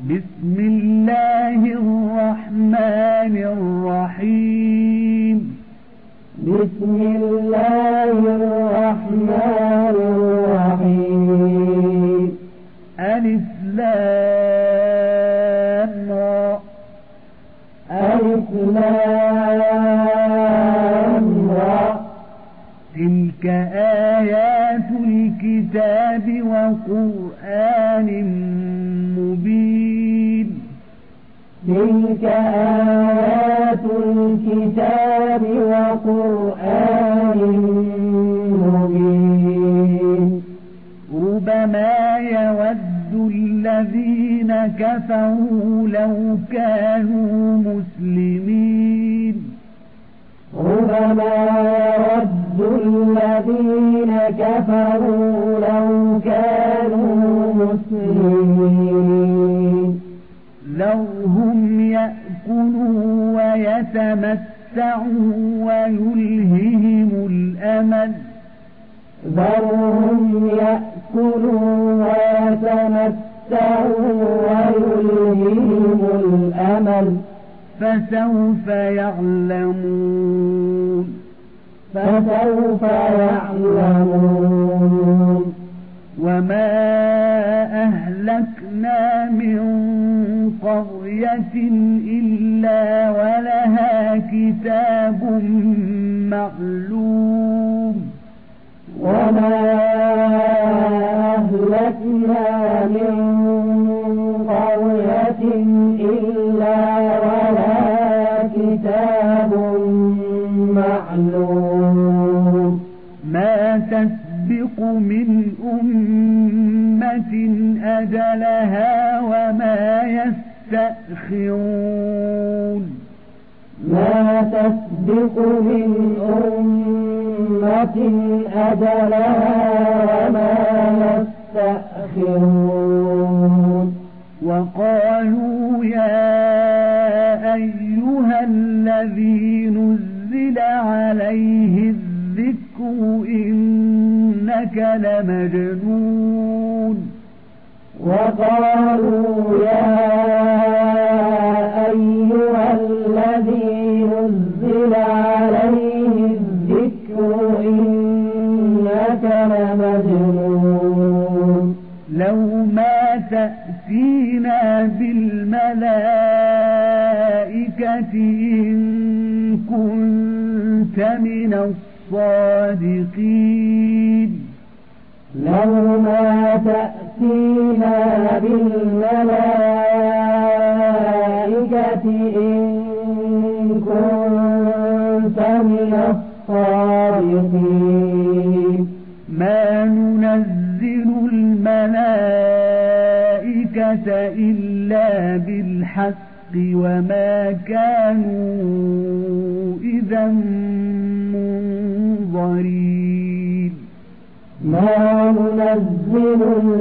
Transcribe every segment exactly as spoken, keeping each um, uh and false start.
بسم الله الرحمن الرحيم بسم الله الرحمن الرحيم ألف لام را ألف لام را تلك آيات الكتاب وقرآن مبين تلك آيات الكتاب وقرآن مبين ربما يود الذين كفروا لو كانوا مسلمين ربما يود الذين كفروا لو كانوا مسلمين ذرهم يأكلوا ويتمتعوا ويلههم الأمل ذرهم يأكلوا ويتمتعوا ويلههم الأمل فسوف يعلمون فسوف يعلمون وما أهلكنا من قرية إلا ولها كتاب معلوم وما أهلكنا من قرية إلا ولها كتاب معلوم ما تسبق من أمة أجلها وما يستأخرون ما تسبق من أمة أجلها وما يستأخرون وقالوا يا أيها الذي نزل عليه الذكر إنك لمجنون وقالوا يا أيها الذي نزل عليه الذكر إنك لمجنون لو ما تأتينا بالملائكة إن كنت من الصادقين لو ما تأتينا بالملائكة إن كنت من الصادقين ما ننزل الملائكة إلا بالحق وما كانوا إذا منظرين ما ننزل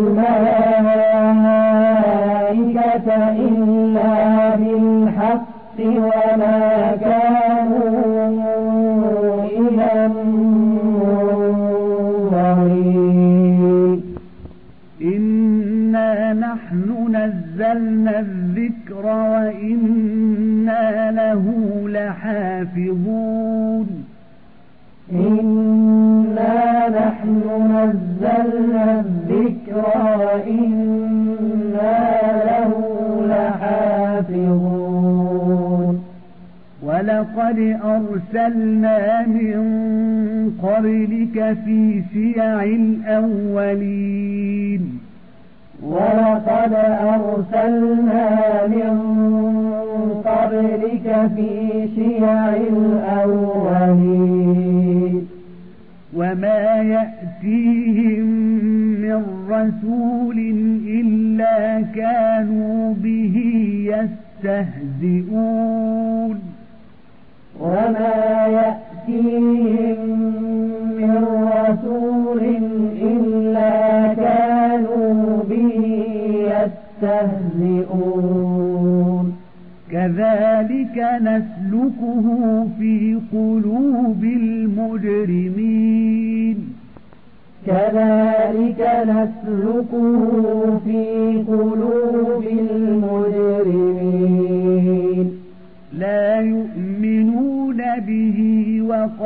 الملائكة إلا بالحق وما كانوا إذا منظرين إنا نحن نزلنا الذكر وإنا له لحافظون إنا نحن نزلنا الذكر وإنا له لحافظون ولقد أرسلنا من قبلك في شيع الأولين ولقد أرسلنا من قبلك في شيع الأولين وما يأتيهم من رسول إلا كانوا به يستهزئون وما يأتيهم من رسول إلا كانوا به يستهزئون كذلك نسلكه في قلوب المجرمين كذلك نسلكه في قلوب المجرمين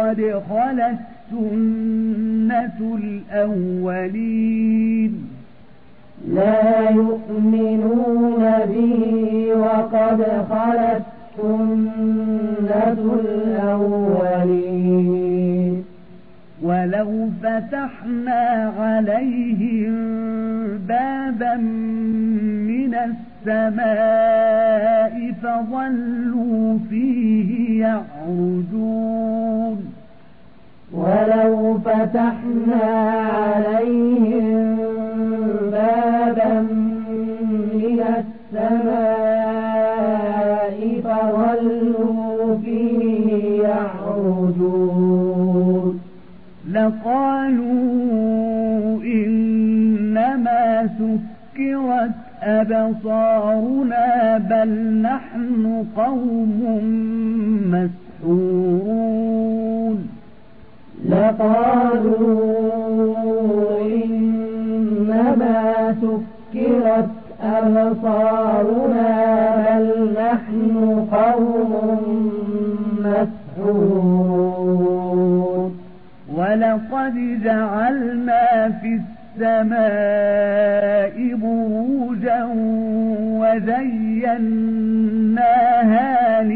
قد خلت سنة الأولين لا يؤمنون به وقد خلت سنة الأولين ولو فتحنا عليهم بابا من السماء فظلوا فيه يعرجون ولو فتحنا عليهم بابا من السماء فظلوا فيه يعرجون لقالوا إنما سكرت أبصارنا بل نحن قوم مسحورون لقالوا إنما سكرت أبصارنا بل نحن قوم مسحورون ولقد جعلنا في السماء بروجا وزيناها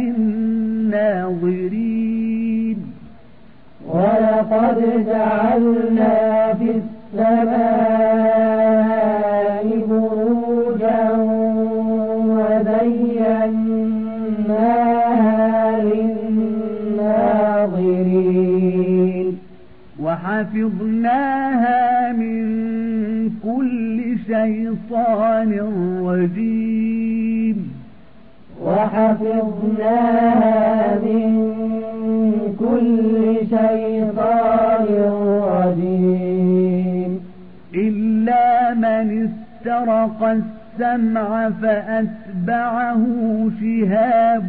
للناظرين ولقد جعلنا في السماء بروجا وزيناها للناظرين وحفظناها من كل شيطان رجيم وحفظناها من كل شيطان رجيم إلا من استرق السمع فأتبعه شهاب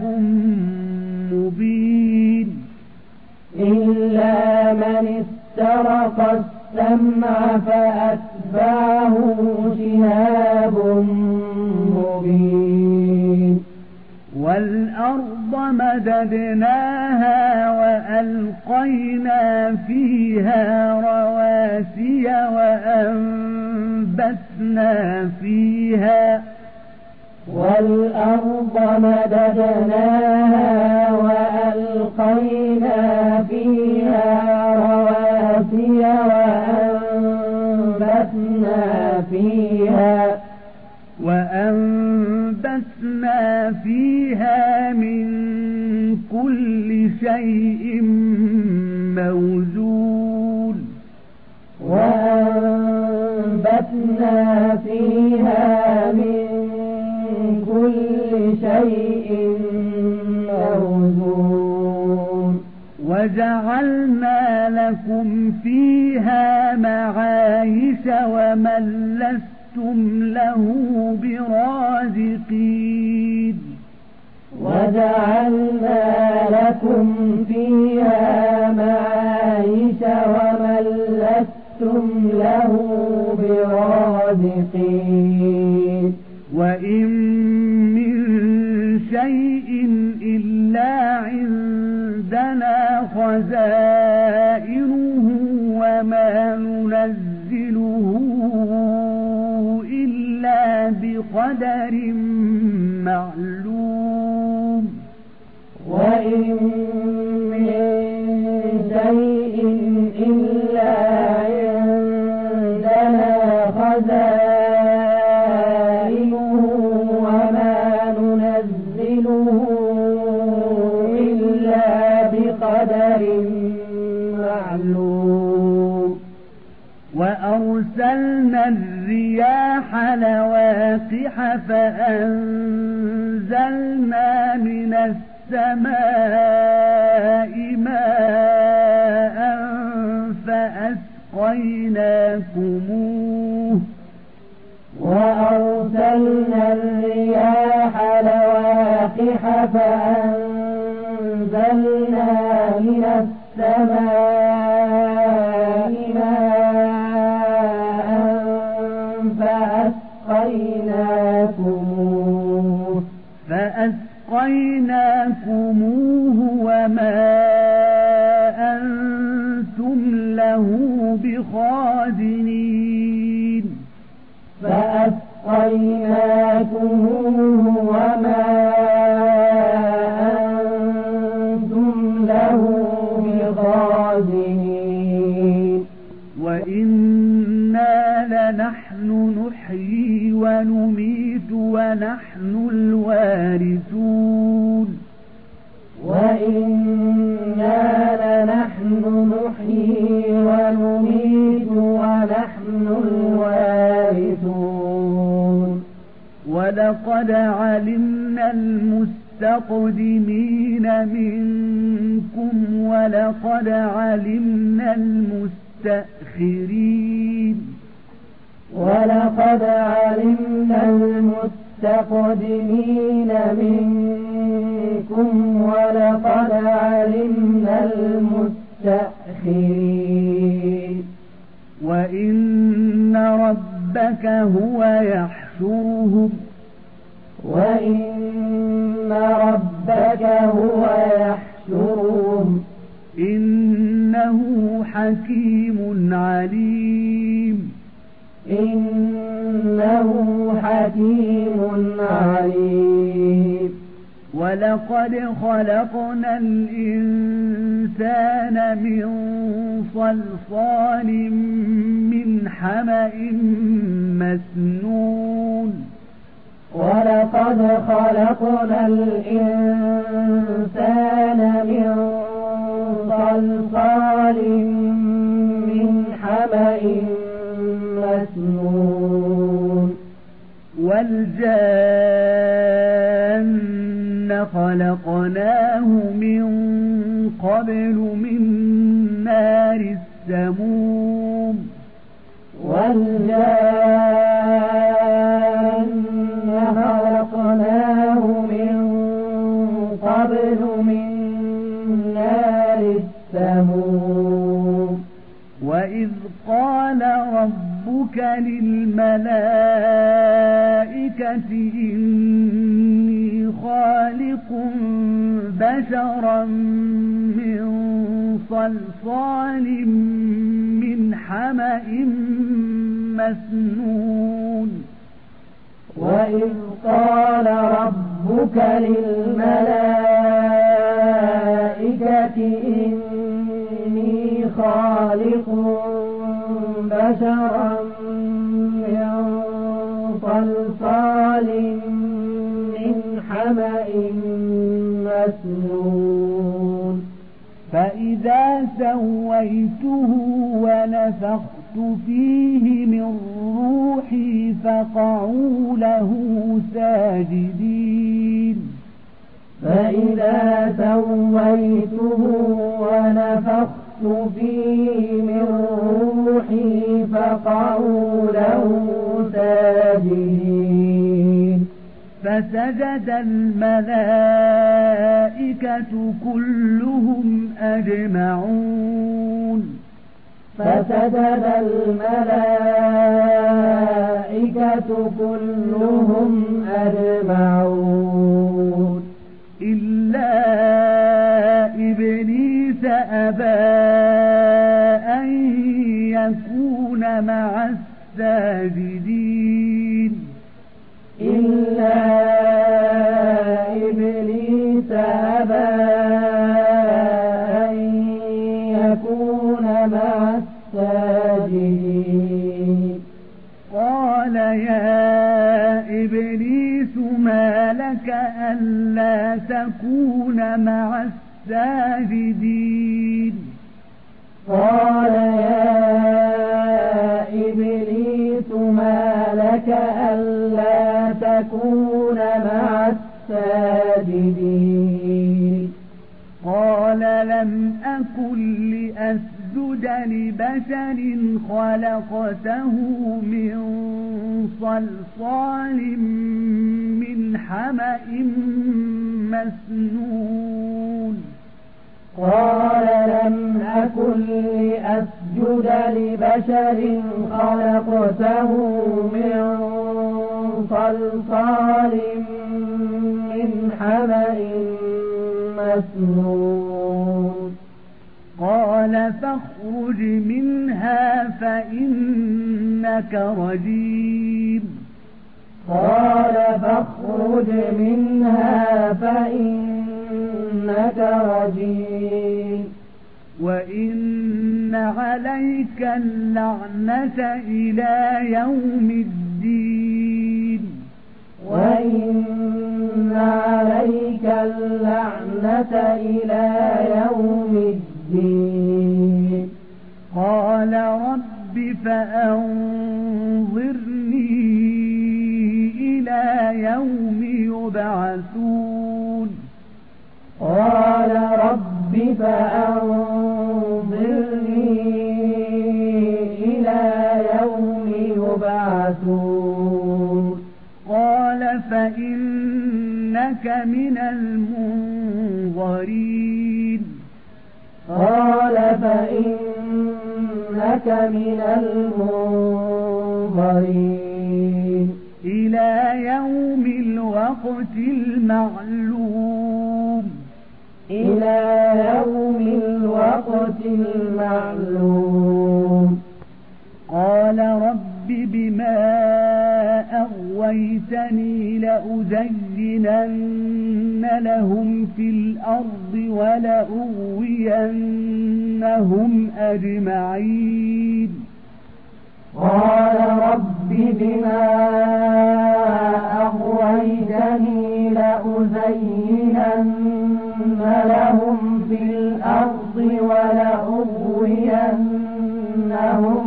مبين إلا من استرق السمع فأتبعه شهاب مبين والأرض مددناها وألقينا فيها رواسي وأنبتنا فيها والأرض مددناها وألقينا فيها رواسي وأنبتنا فيها وأنبتنا فيها من كل شيء موزون وأنبتنا فيها من كل شيء موزون وجعلنا لكم فيها معايش ومن لستم له برازقين وجعلنا لكم فيها معايش ومن لستم له برازقين وإن من شيء إلا عندنا خزائنه وما ننزله إلا بقدر معلوم وإن من شيء إلا عندنا خزائنه وما ننزله إلا بقدر معلوم وأرسلنا الرياح لواقح فأنزلنا من السماء ماء فأسقيناكموه وأرسلنا الرياح لواقح فأنزلنا من السماء ماء فأسقيناكموه فأسقيناكموه وما أنتم بخازنين فأسقيناكموه وما أنتم له بخازنين وإنا لنحن نحيي ونميت ونحن الوارثون وإنا لنحن نحيي ونميت ونحن الوارثون ولقد علمنا المستقدمين منكم ولقد علمنا المستأخرين ولقد علمنا المستقدمين منكم ولقد علمنا المستأخرين وإن ربك هو يحشرهم وإن ربك هو يحشرهم إنه حكيم عليم إنه حكيم عليم ولقد خلقنا الإنسان من صلصال من حمأ مسنون ولقد خلقنا الإنسان من صلصال من حمأ مسنون والجان خلقناه من قبل من نار السموم والجان خلقناه من قبل من نار السموم وإذ قال ربك للملائكة إني خالق بشرا من صلصال من حمأ مسنون وإذ قال ربك للملائكة إني خالق بشرا من صلصال من حمأ مسنون فإذا سويته ونفخت فيه من روحي فقعوا له ساجدين فإذا سويته ونفخت فيه من روحي فقعوا له ساجدين فسجد الملائكة كلهم أجمعون فسجد الملائكة كلهم أجمعون إلا إبليس أبى أن يكون مع الساجدين إلا إبليس أبى أن يكون مع الساجدين قال يا إبليس ما لك ألا تكون مع الساجدين قال يا إبليس ما لك ألا تكون مع الساجدين قال لم أكن لأسجد لبشر خلقته من صلصال من حمأ مسنون قال لم أكن لأسجد لبشر خلقته من صلصال من حمأ مسنون قال فاخرج منها إنك رجيم قال فاخرج منها فإنك رجيم وإن عليك اللعنة إلى يوم الدين وإن عليك اللعنة إلى يوم الدين قال رب فأنظرني إلى يوم يبعثون قال رب فأنظرني إلى يوم يبعثون قال فإنك من المنظرين قال فإنك من المنظرين إلى يوم الوقت المعلوم إلى يوم الوقت المعلوم قال رب بما أغويتني لأزينن لهم في الأرض ولأغوينهم أجمعين قال رب بما أغويتني لأزينن لهم في الأرض ولأغوينهم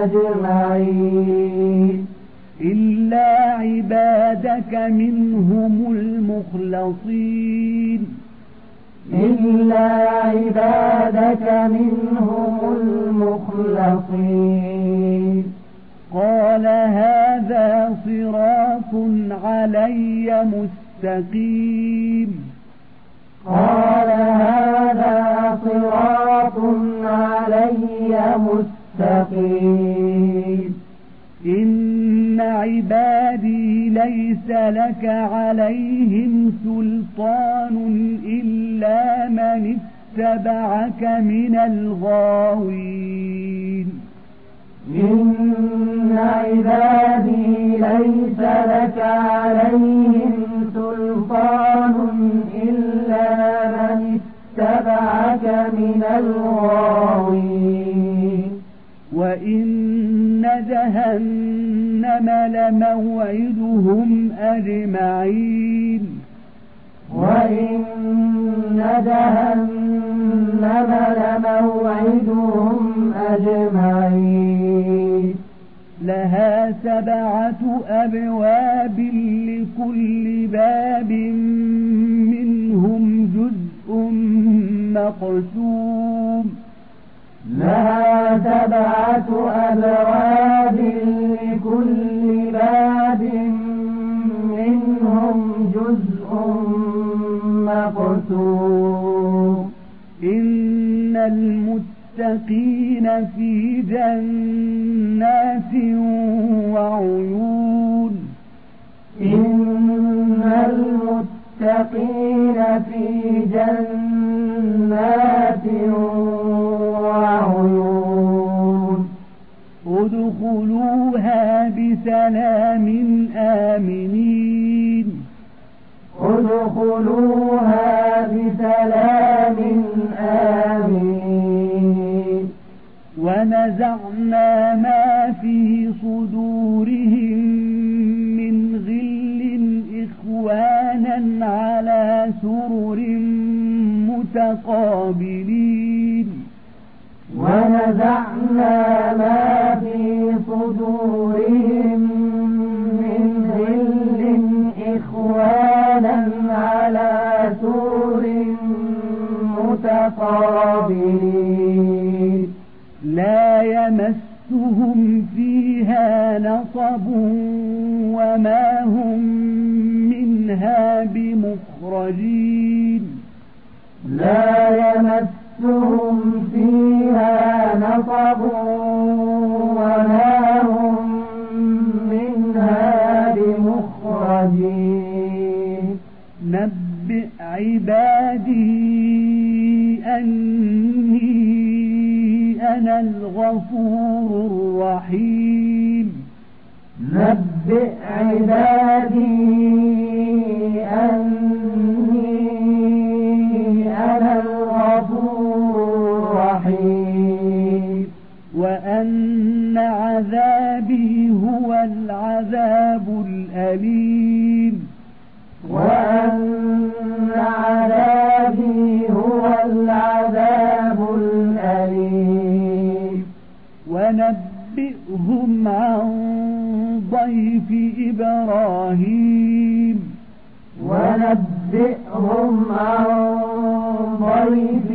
أجمعين إلا عبادك منهم المخلصين إلا عبادك منهم المخلصين قال هذا صراط علي مستقيم قال هذا صراط علي مستقيم إن عبادي ليس لك عليهم سلطان إلا من اتبعك من الغاوين إن عبادي ليس لك عليهم سلطان إلا من اتبعك من الغاوين وإن جهنم لموعدهم أجمعين وإن جهنم لموعدهم أجمعين لها سبعة أبواب لكل باب منهم جزء مقسوم لها سبعة أبواب لكل باب منهم جزء مقسوم إن المتقين في جنات وعيون إن المتقين في جنات وعيون ادخلوها بسلام آمنين ادخلوها بسلام آمنين ونزعنا ما في صدورهم من غل إخوانا على سرر متقابلين ونزعنا ما في صدورهم من غل إخوانا على سرر متقابلين لا يمسهم فيها نصب وما هم منها بمخرجين لا يمسهم فيها نصب وما هم منها بمخرجين نبئ عبادي أني أنا الغفور الرحيم نبئ عبادي أني أنا الغفور الرحيم وأن عذابي هو العذاب الأليم وأن عذابي هو العذاب الأليم ونبئهم عن ضيف إبراهيم ونبئهم عن ضيف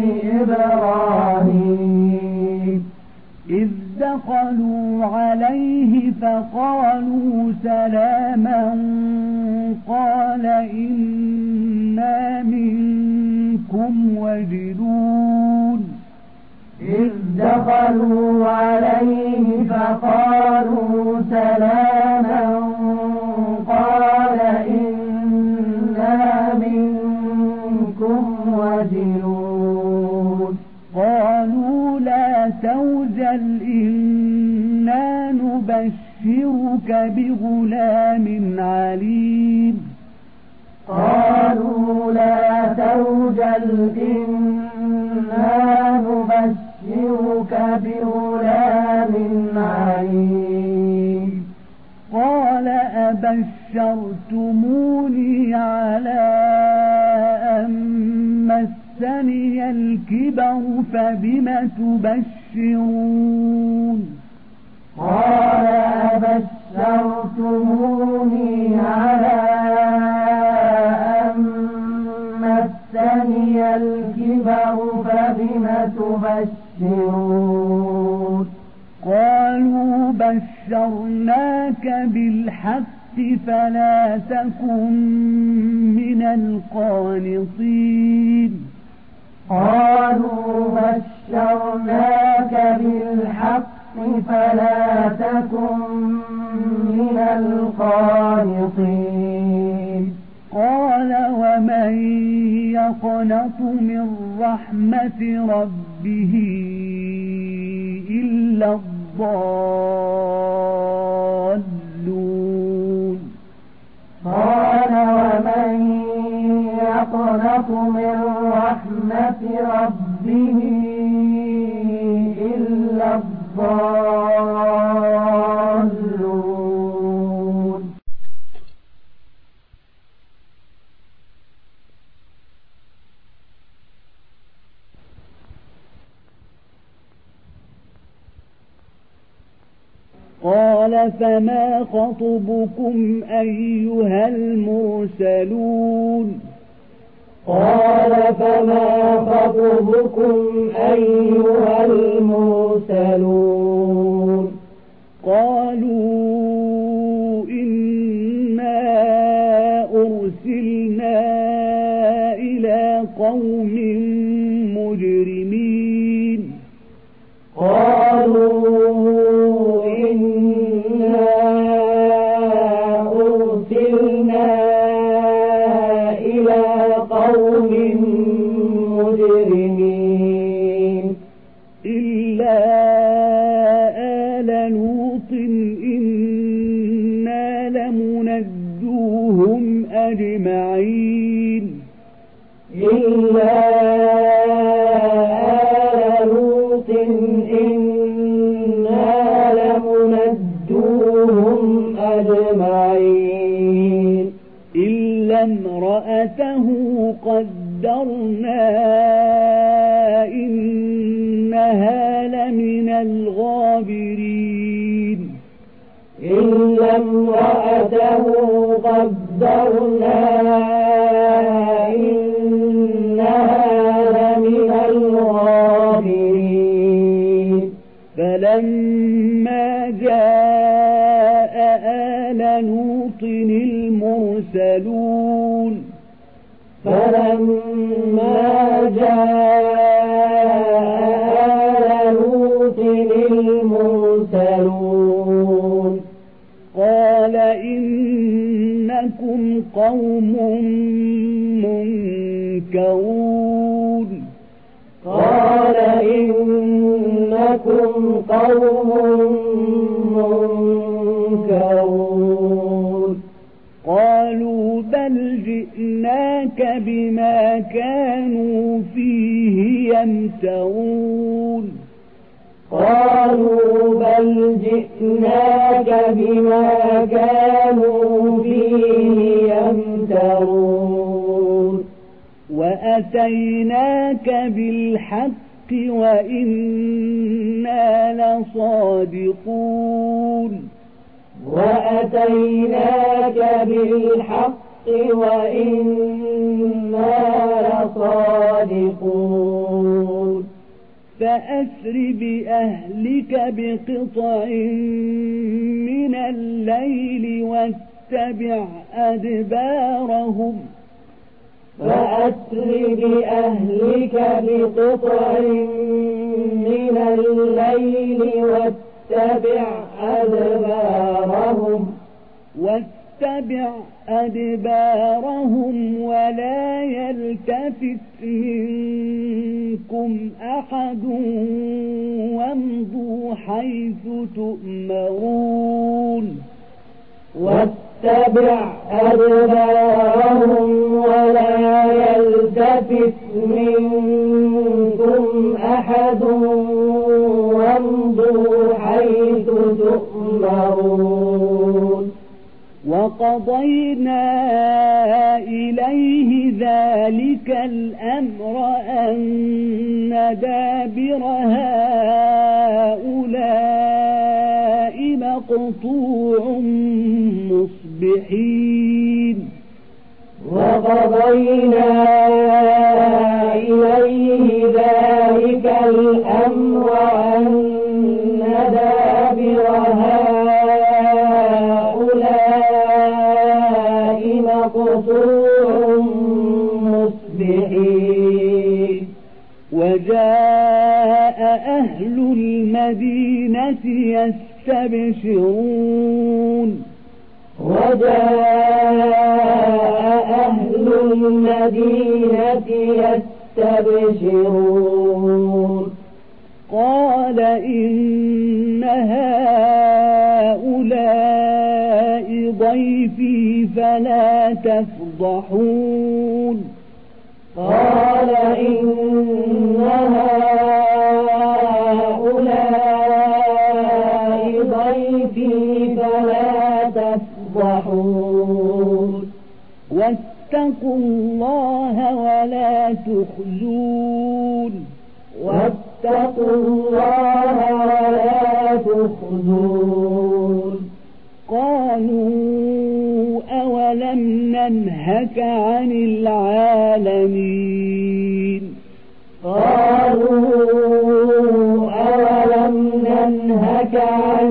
إبراهيم إذ دخلوا عليه فقالوا سلاما قال إنا منكم وجلون إذ دخلوا عليه فقالوا سلاما قال إنا منكم وجلون قالوا لا توجل إنا نبشرك بغلام عليم قالوا لا توجل إنا نبشرك بغلام عليم قال أبشرتموني على أن مسني الكبر فبم تبشرون قال أبشرتموني على أن مسني الكبر فبم تبشرون قالوا بشرناك بالحق فلا تكن من القانطين قالوا بشرناك بالحق فلا تكن من القانطين قال ومن يقنط من رحمة ربه إلا الضالون قال ومن يقنط من رحمة ربه إلا الضالون قال فما خطبكم أيها المرسلون قال فما خطبكم أيها المرسلون قالوا إنا أرسلنا إلى قوم مجرمين قالوا إنا أرسلنا إلى قوم مجرمين إلا آل لوط إنا لمنجوهم أجمعين إلا آل لوط إنا لمنجوهم أجمعين إلا امرأته قدرنا إنها لمن الغابرين إلا امرأته قدرنا إنها لمن الغابرين فلما جاء آل لوط المرسلون فلما جاء آل لوط المرسلون قال إنكم قوم منكرون قال إنكم بل جئناك بما كانوا فيه يمترون قالوا بل جئناك بما كانوا فيه يمترون وأتيناك بالحق وإنا لصادقون وأتيناك بالحق وإنا لصادقون فأسر بأهلك بقطع من الليل واتبع أدبارهم فأسر بأهلك بقطع من الليل واتبع أدبارهم واتبع أدبارهم ولا يلتفت منكم أحد وامضوا حيث تؤمرون واتبع أدبارهم ولا يلتفت منكم أحد وامضوا حيث تؤمرون وقضينا إليه ذلك الأمر أن دابر هؤلاء مقطوع مصبحين وقضينا إليه ذلك الأمر أن دابر هؤلاء مقطوع مصبحين وجاء أهل المدينة يستبشرون وجاء أهل المدينة يستبشرون قال إن هؤلاء ضيفي فلا تفضحون قال إن هؤلاء ضيفي فلا تفضحون واتقوا الله ولا تخزون واتقوا الله ولا تخزون قالوا أولم ننهك عن العالمين قالوا أولم ننهك عن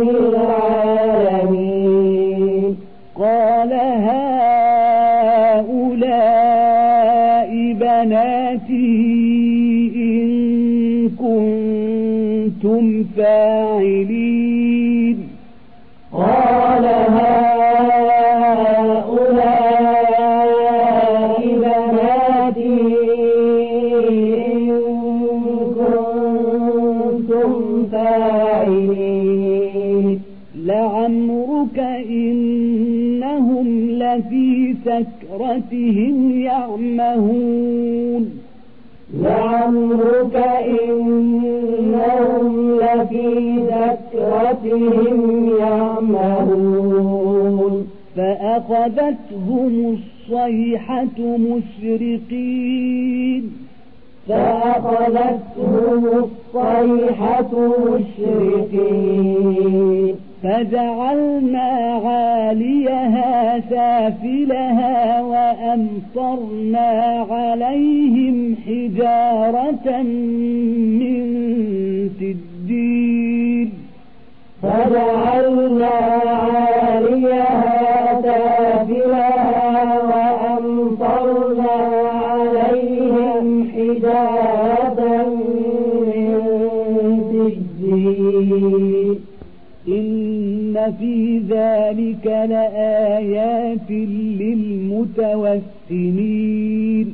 العالمين قال هؤلاء بناتي إن كنتم فاعلين قال هؤلاء بناتي إن كنتم فاعلين لعمرك إنهم لفي سكرتهم يعمهون لعمرك إنهم لفي سكرتهم يعمهون فأخذتهم الصيحة مشرقين فأخذتهم الصيحة مشرقين فجعلنا عاليها سافلها وأمطرنا عليهم حجارة من سجيل فجعلنا عاليها سافلها وأمطرنا عليهم حجارة من سجيل إن في ذلك لآيات للمتوسمين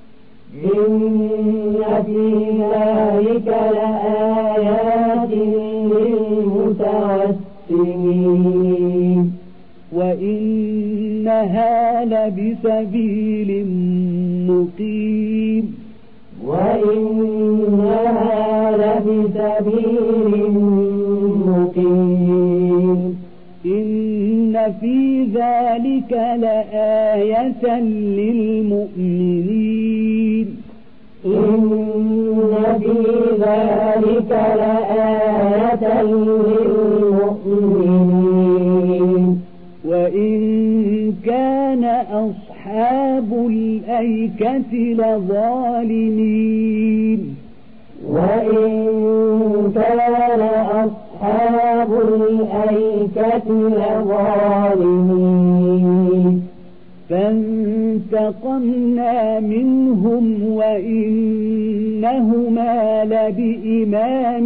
إن في ذلك لآيات للمتوسمين وإنه وإنها لبسبيل مقيم وإنها لبسبيل مقيم إن في ذلك لآية للمؤمنين إن في ذلك لآية للمؤمنين وإن كان أصحاب الأيكة لظالمين وإن كان أصحاب الأيكة لظالمين فانتقمنا منهم وإنهما لبإمام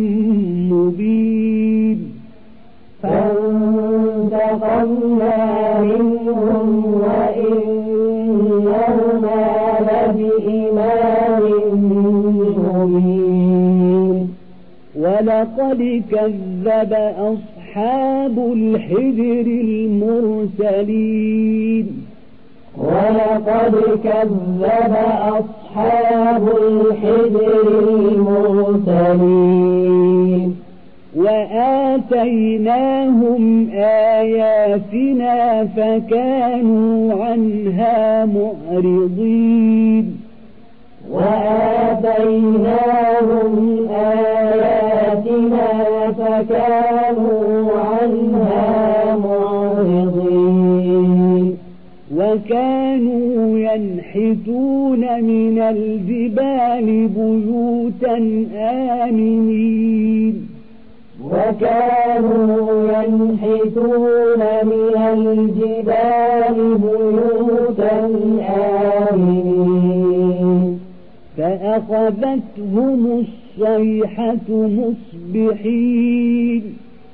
مبين فانتقمنا منهم وإنهما لبإمام مبين ولقد كذب أصحاب الحجر المرسلين ولقد كذب أصحاب الحجر المرسلين وآتيناهم آياتنا فكانوا عنها معرضين وآتيناهم آياتنا فكانوا عنها معرضين وكانوا ينحتون من الجبال بيوتا آمنين وكانوا ينحتون من الجبال بيوتا آمنين فأخذتهم الصيحة مصبحين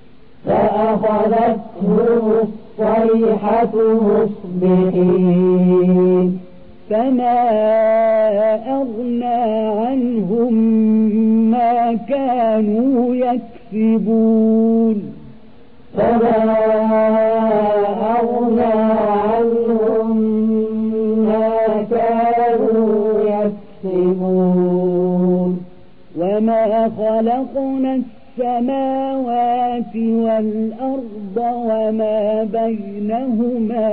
فأخذتهم الصيحة مصبحين فما أغنى عنهم ما كانوا يكسبون فما أغنى عنهم ما كانوا يكسبون وما خلقنا السماوات والأرض وما بينهما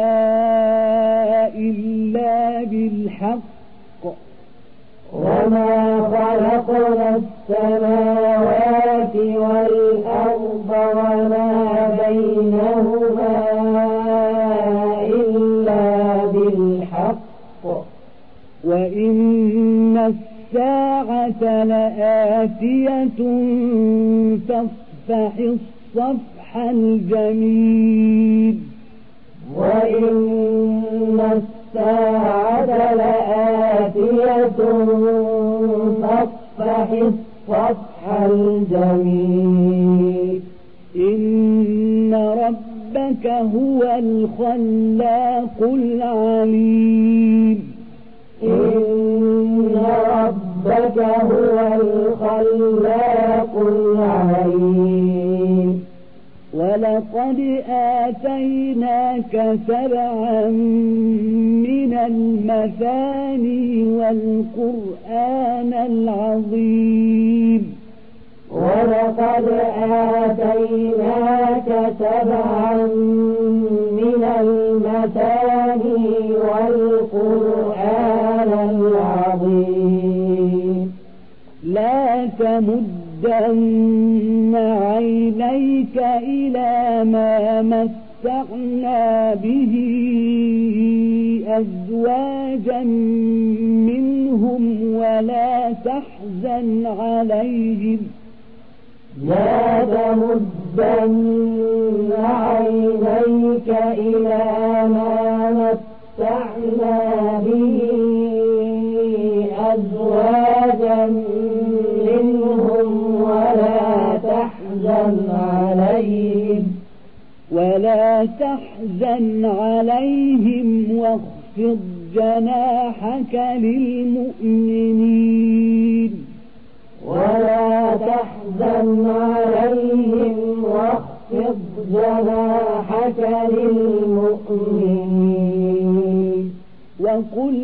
إلا بالحق وما خلقنا السماوات والأرض وما بينهما إلا بالحق وإن الساعة لآتية فاصفح الصفح الجميل وإن الساعة لآتية فاصفح الصفح الجميل إن ربك هو الخلاق العليم إن ربك هو الخلاق العليم ولقد آتيناك سبعا من المثاني والقرآن العظيم ولقد آتيناك سبعا من المثاني والقرآن العظيم لا تمدن عينيك إلى ما متعنا به أزواجا منهم ولا تحزن عليهم لا تمدن عينيك إلى ما متعنا به أزواجا منهم ولا تحزن عليهم ولا تحزن عليهم واخفض جناحك للمؤمنين ولا تحزن عليهم واخفض جناحك للمؤمنين وقل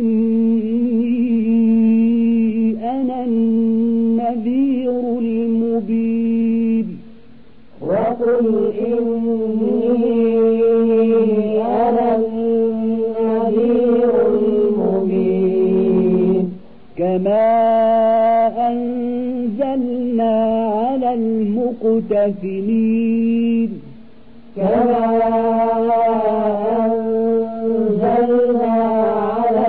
إني أنا النذير المبين وقل إني أنا النذير المبين كما أنزلنا على المقتسمين كما أنزلنا على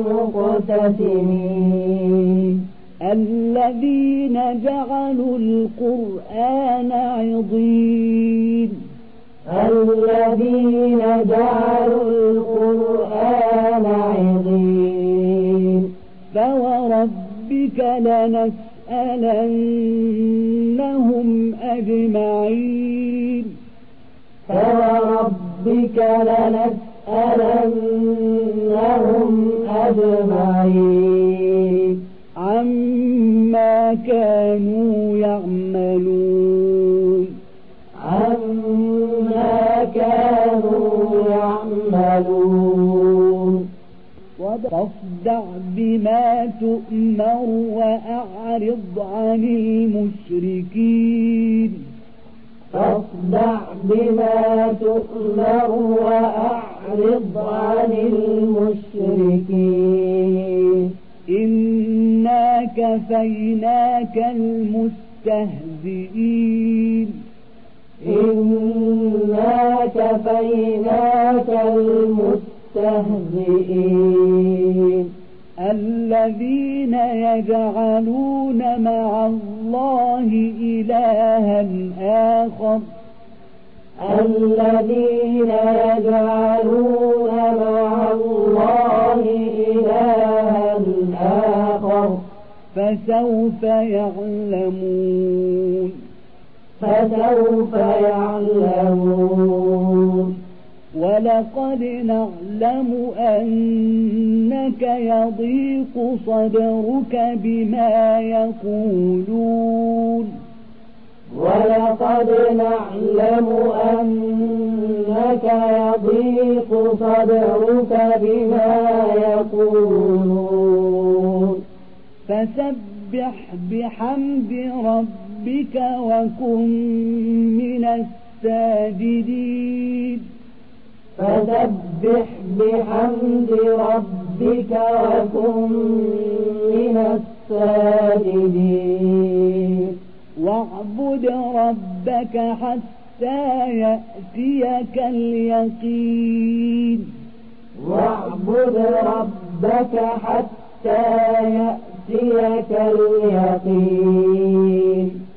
المقتسمين الذين جعلوا القرآن عضين الذين جعلوا القرآن عضين فوربك لنسألنهم أجمعين فوربك لنسألنهم أجمعين عما كانوا يعملون عما كانوا يعملون فاصدع بما تؤمر وأعرض عن المشركين فاصدع بما تؤمر وأعرض عن المشركين إنا كفيناك المستهزئين إنا كفيناك المستهزئين الذين يجعلون مع الله إلها آخر الذين يجعلون مع الله إلها آخر فسوف يعلمون فسوف يعلمون ولقد نعلم أنك يضيق صدرك بما يقولون ولقد نعلم أنك يضيق صدرك بما يقولون فسبح بحمد ربك وكن من الساجدين فسبح بحمد ربك وكن من الساجدين واعبد ربك حتى يأتيك اليقين واعبد ربك حتى يأتيك اليقين